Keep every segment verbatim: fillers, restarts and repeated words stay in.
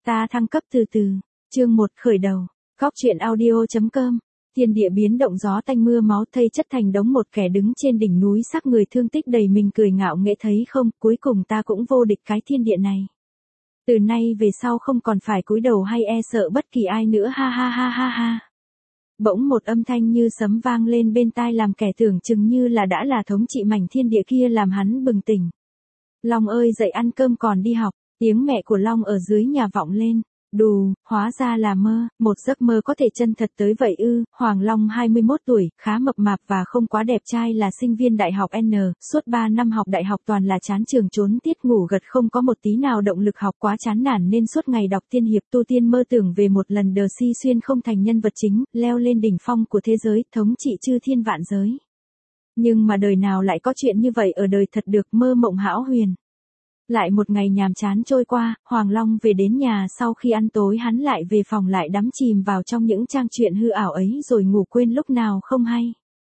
Ta thăng cấp từ từ. Chương một khởi đầu. Góc truyện audio.com. Thiên địa biến động, gió tanh mưa máu, thây chất thành đống, một kẻ đứng trên đỉnh núi xác người thương tích đầy mình cười ngạo nghễ, thấy không, cuối cùng ta cũng vô địch cái thiên địa này. Từ nay về sau không còn phải cúi đầu hay e sợ bất kỳ ai nữa, ha ha ha ha ha. Bỗng một âm thanh như sấm vang lên bên tai, làm kẻ tưởng chừng như là đã là thống trị mảnh thiên địa kia, làm hắn bừng tỉnh. Long ơi, dậy ăn cơm còn đi học. Tiếng mẹ của Long ở dưới nhà vọng lên. Đù, hóa ra là mơ, một giấc mơ có thể chân thật tới vậy ư? Hoàng Long hai mươi mốt tuổi, khá mập mạp và không quá đẹp trai, là sinh viên đại học N, suốt ba năm học đại học toàn là chán trường trốn tiết, ngủ gật, không có một tí nào động lực học, quá chán nản nên suốt ngày đọc tiên hiệp tu tiên, mơ tưởng về một lần đờ si xuyên không thành nhân vật chính, leo lên đỉnh phong của thế giới, thống trị chư thiên vạn giới. Nhưng mà đời nào lại có chuyện như vậy ở đời thật được, mơ mộng hão huyền. Lại một ngày nhàm chán trôi qua, Hoàng Long về đến nhà, sau khi ăn tối hắn lại về phòng, lại đắm chìm vào trong những trang truyện hư ảo ấy rồi ngủ quên lúc nào không hay.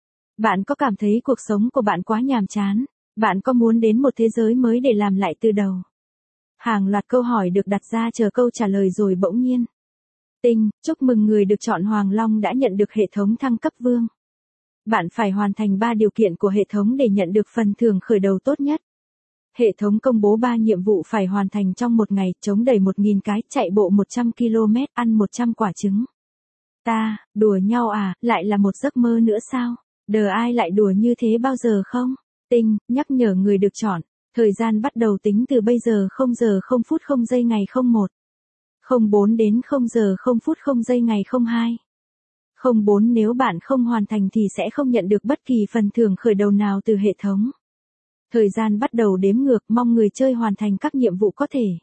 Bạn có cảm thấy cuộc sống của bạn quá nhàm chán? Bạn có muốn đến một thế giới mới để làm lại từ đầu? Hàng loạt câu hỏi được đặt ra chờ câu trả lời rồi bỗng nhiên. Tinh, chúc mừng người được chọn, Hoàng Long đã nhận được hệ thống thăng cấp vương. Bạn phải hoàn thành ba điều kiện của hệ thống để nhận được phần thưởng khởi đầu tốt nhất. Hệ thống công bố ba nhiệm vụ phải hoàn thành trong một ngày: chống đẩy một nghìn cái, chạy bộ một trăm ki lô mét, ăn một trăm quả trứng. Ta, đùa nhau à, lại là một giấc mơ nữa sao? Đờ ai lại đùa như thế bao giờ không? Tinh, nhắc nhở người được chọn. Thời gian bắt đầu tính từ bây giờ, không giờ không phút không giây ngày không một. không bốn đến không giờ không phút không giây ngày không hai. không bốn Nếu bạn không hoàn thành thì sẽ không nhận được bất kỳ phần thưởng khởi đầu nào từ hệ thống. Thời gian bắt đầu đếm ngược, mong người chơi hoàn thành các nhiệm vụ có thể.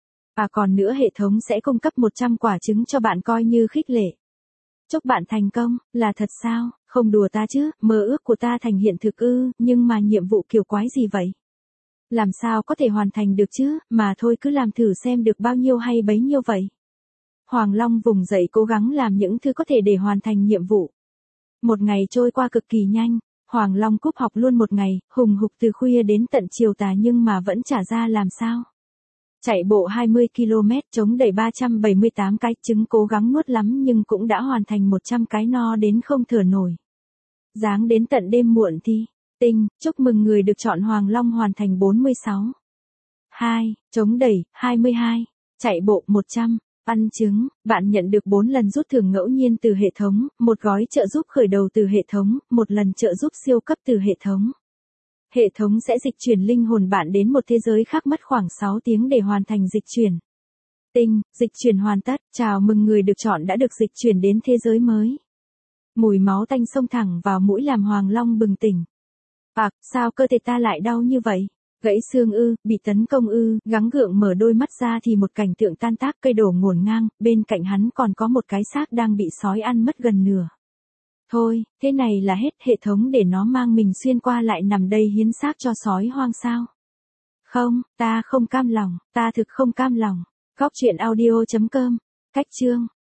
À còn nữa, hệ thống sẽ cung cấp một trăm quả trứng cho bạn coi như khích lệ. Chúc bạn thành công, là thật sao? Không đùa ta chứ, mơ ước của ta thành hiện thực ư? Nhưng mà nhiệm vụ kiểu quái gì vậy? Làm sao có thể hoàn thành được chứ, mà thôi cứ làm thử xem được bao nhiêu hay bấy nhiêu vậy. Hoàng Long vùng dậy cố gắng làm những thứ có thể để hoàn thành nhiệm vụ. Một ngày trôi qua cực kỳ nhanh. Hoàng Long cúp học luôn một ngày, hùng hục từ khuya đến tận chiều tà, nhưng mà vẫn chả ra làm sao. Chạy bộ hai mươi ki lô mét, chống đẩy ba trăm bảy mươi tám cái, trứng cố gắng nuốt lắm nhưng cũng đã hoàn thành một trăm cái, no đến không thở nổi. Giáng đến tận đêm muộn thì. Tinh, chúc mừng người được chọn, Hoàng Long hoàn thành bốn mươi sáu. hai, chống đẩy, hai mươi hai, chạy bộ một trăm. Ăn trứng, bạn nhận được bốn lần rút thưởng ngẫu nhiên từ hệ thống, một gói trợ giúp khởi đầu từ hệ thống, một lần trợ giúp siêu cấp từ hệ thống. Hệ thống sẽ dịch chuyển linh hồn bạn đến một thế giới khác, mất khoảng sáu tiếng để hoàn thành dịch chuyển. Tinh, dịch chuyển hoàn tất, chào mừng người được chọn đã được dịch chuyển đến thế giới mới. Mùi máu tanh xông thẳng vào mũi làm Hoàng Long bừng tỉnh. À, sao cơ thể ta lại đau như vậy? Gãy xương ư, bị tấn công ư? Gắng gượng mở đôi mắt ra thì một cảnh tượng tan tác, cây đổ ngổn ngang, bên cạnh hắn còn có một cái xác đang bị sói ăn mất gần nửa. Thôi, thế này là hết, hệ thống để nó mang mình xuyên qua lại nằm đây hiến xác cho sói hoang sao? Không, ta không cam lòng, ta thực không cam lòng. Góc truyện audio.com. Cách chương.